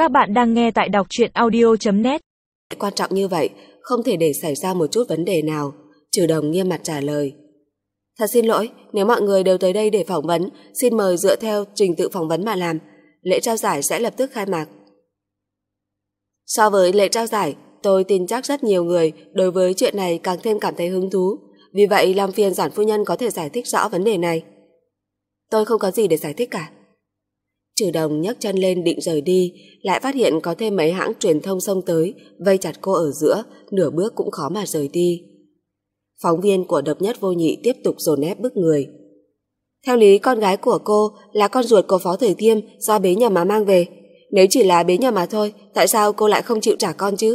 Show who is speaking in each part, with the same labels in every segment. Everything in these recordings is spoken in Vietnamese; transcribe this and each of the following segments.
Speaker 1: Các bạn đang nghe tại đọc truyện audio.net.
Speaker 2: Quan trọng như vậy, không thể để xảy ra một chút vấn đề nào. Trừ Đồng nghiêm mặt trả lời. Thật xin lỗi, nếu mọi người đều tới đây để phỏng vấn, xin mời dựa theo trình tự phỏng vấn mà làm. Lễ trao giải sẽ lập tức khai mạc. So với lễ trao giải, tôi tin chắc rất nhiều người đối với chuyện này càng thêm cảm thấy hứng thú. Vì vậy làm phiền Giản phu nhân có thể giải thích rõ vấn đề này. Tôi không có gì để giải thích cả. Trừ Đồng nhấc chân lên định rời đi, lại phát hiện có thêm mấy hãng truyền thông xông tới, vây chặt cô ở giữa, nửa bước cũng khó mà rời đi. Phóng viên của Độc Nhất Vô Nhị tiếp tục dồn ép bức người. Theo lý con gái của cô là con ruột của Phó Thời Thiêm do bế nhầm mà mang về. Nếu chỉ là bế nhầm mà thôi, tại sao cô lại không chịu trả con chứ?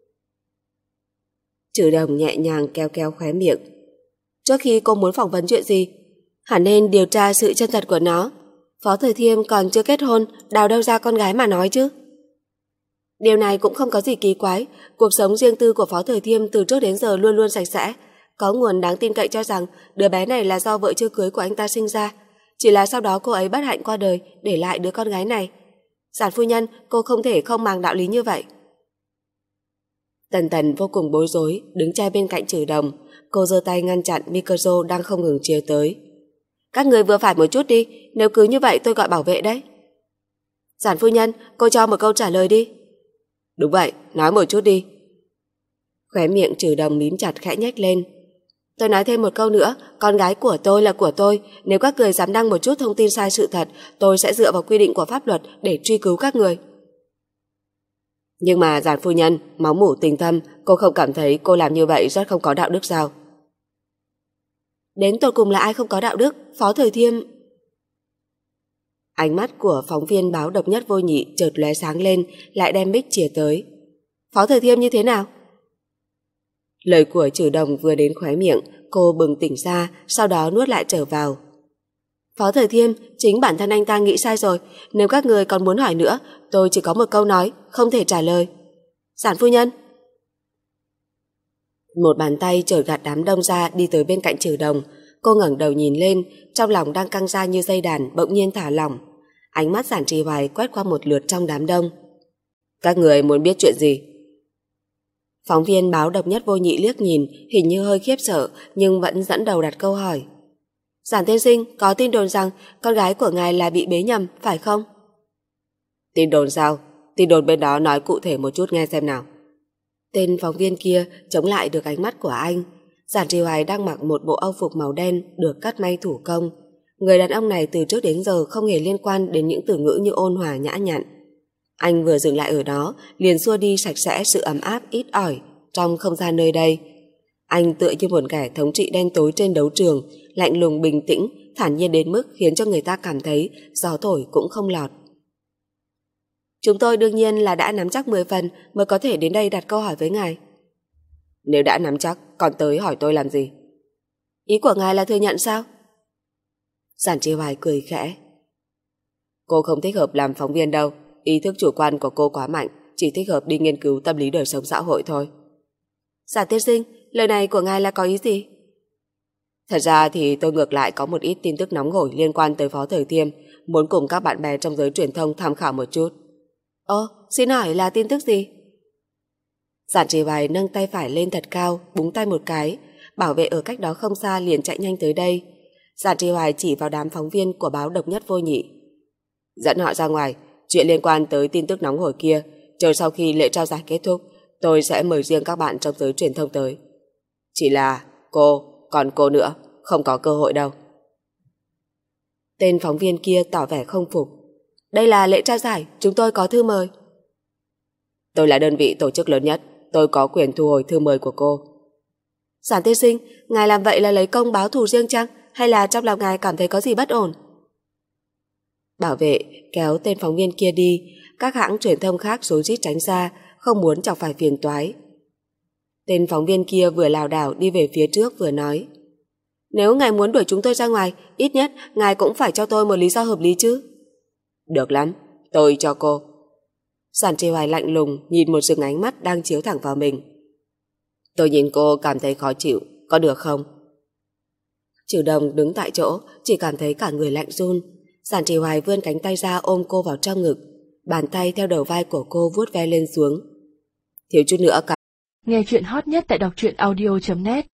Speaker 2: Trừ Đồng nhẹ nhàng kéo kéo khóe miệng. Trước khi cô muốn phỏng vấn chuyện gì, hẳn nên điều tra sự chân thật của nó. Phó Thời Thiêm còn chưa kết hôn, đào đâu ra con gái mà nói chứ. Điều này cũng không có gì kỳ quái. Cuộc sống riêng tư của Phó Thời Thiêm từ trước đến giờ luôn luôn sạch sẽ. Có nguồn đáng tin cậy cho rằng đứa bé này là do vợ chưa cưới của anh ta sinh ra. Chỉ là sau đó cô ấy bất hạnh qua đời, để lại đứa con gái này. Giản phu nhân, cô không thể không màng đạo lý như vậy. Tần Tần vô cùng bối rối, đứng che bên cạnh Trừ Đồng. Cô giơ tay ngăn chặn micro đang không ngừng chia tới. Các người vừa phải một chút đi, nếu cứ như vậy tôi gọi bảo vệ đấy. Giản phu nhân, cô cho một câu trả lời đi. Đúng vậy, nói một chút đi. Khóe miệng Trừ Đồng mím chặt khẽ nhếch lên. Tôi nói thêm một câu nữa, con gái của tôi là của tôi. Nếu các người dám đăng một chút thông tin sai sự thật, tôi sẽ dựa vào quy định của pháp luật để truy cứu các người. Nhưng mà Giản phu nhân, máu mủ tình thâm, cô không cảm thấy cô làm như vậy rất không có đạo đức sao? Đến tột cùng là ai không có đạo đức? Phó Thời Thiêm. Ánh mắt của phóng viên báo Độc Nhất Vô Nhị chợt lóe sáng lên, lại đem mic chìa tới. Phó Thời Thiêm như thế nào? Lời của Trừ Đồng vừa đến khóe miệng, cô bừng tỉnh ra, sau đó nuốt lại trở vào. Phó Thời Thiêm, chính bản thân anh ta nghĩ sai rồi. Nếu các người còn muốn hỏi nữa, tôi chỉ có một câu nói, không thể trả lời. Giản phu nhân. Một bàn tay chổi gạt đám đông ra đi tới bên cạnh Trừ Đồng. Cô ngẩng đầu nhìn lên, trong lòng đang căng ra như dây đàn bỗng nhiên thả lỏng. Ánh mắt Giản Trì Hoài quét qua một lượt trong đám đông. Các người muốn biết chuyện gì? Phóng viên báo Độc Nhất Vô Nhị liếc nhìn, hình như hơi khiếp sợ, nhưng vẫn dẫn đầu đặt câu hỏi. Giản tiên sinh, có tin đồn rằng con gái của ngài là bị bế nhầm, phải không? Tin đồn sao? Tin đồn bên đó nói cụ thể một chút nghe xem nào. Tên phóng viên kia chống lại được ánh mắt của anh. Giản Trì Hoài đang mặc một bộ âu phục màu đen được cắt may thủ công. Người đàn ông này từ trước đến giờ không hề liên quan đến những từ ngữ như ôn hòa nhã nhặn. Anh vừa dừng lại ở đó, liền xua đi sạch sẽ sự ấm áp ít ỏi trong không gian nơi đây. Anh tựa như một kẻ thống trị đen tối trên đấu trường, lạnh lùng bình tĩnh, thản nhiên đến mức khiến cho người ta cảm thấy gió thổi cũng không lọt. Chúng tôi đương nhiên là đã nắm chắc 10 phần mới có thể đến đây đặt câu hỏi với ngài. Nếu đã nắm chắc, còn tới hỏi tôi làm gì? Ý của ngài là thừa nhận sao? Giản Trì Hoài cười khẽ. Cô không thích hợp làm phóng viên đâu. Ý thức chủ quan của cô quá mạnh, chỉ thích hợp đi nghiên cứu tâm lý đời sống xã hội thôi. Giản tiên sinh, lời này của ngài là có ý gì? Thật ra thì tôi ngược lại có một ít tin tức nóng hổi liên quan tới Phó Thời Thiêm, muốn cùng các bạn bè trong giới truyền thông tham khảo một chút. Ồ, xin hỏi là tin tức gì? Giản Trì Hoài nâng tay phải lên thật cao, búng tay một cái. Bảo vệ ở cách đó không xa liền chạy nhanh tới đây. Giản Trì Hoài chỉ vào đám phóng viên của báo Độc Nhất Vô Nhị. Dẫn họ ra ngoài, chuyện liên quan tới tin tức nóng hổi kia, chờ sau khi lễ trao giải kết thúc, tôi sẽ mời riêng các bạn trong giới truyền thông tới. Chỉ là còn cô nữa, không có cơ hội đâu. Tên phóng viên kia tỏ vẻ không phục. Đây là lễ trao giải, chúng tôi có thư mời. Tôi là đơn vị tổ chức lớn nhất, tôi có quyền thu hồi thư mời của cô. Giản tiên sinh, ngài làm vậy là lấy công báo thù riêng chăng, hay là trong lòng ngài cảm thấy có gì bất ổn? Bảo vệ kéo tên phóng viên kia đi, các hãng truyền thông khác rối rít tránh ra, không muốn chọc phải phiền toái. Tên phóng viên kia vừa lảo đảo đi về phía trước vừa nói. Nếu ngài muốn đuổi chúng tôi ra ngoài, ít nhất ngài cũng phải cho tôi một lý do hợp lý chứ. Được lắm, tôi cho cô. Giản Trì Hoài lạnh lùng nhìn một rừng ánh mắt đang chiếu thẳng vào mình. Tôi nhìn cô cảm thấy khó chịu, có được không? Trừ Đồng đứng tại chỗ, chỉ cảm thấy cả người lạnh run. Giản Trì Hoài vươn cánh tay ra ôm cô vào trong ngực. Bàn tay theo đầu vai của cô vuốt ve lên xuống. Thiếu chút nữa cả.
Speaker 1: Nghe chuyện hot nhất tại đọc truyện audio.net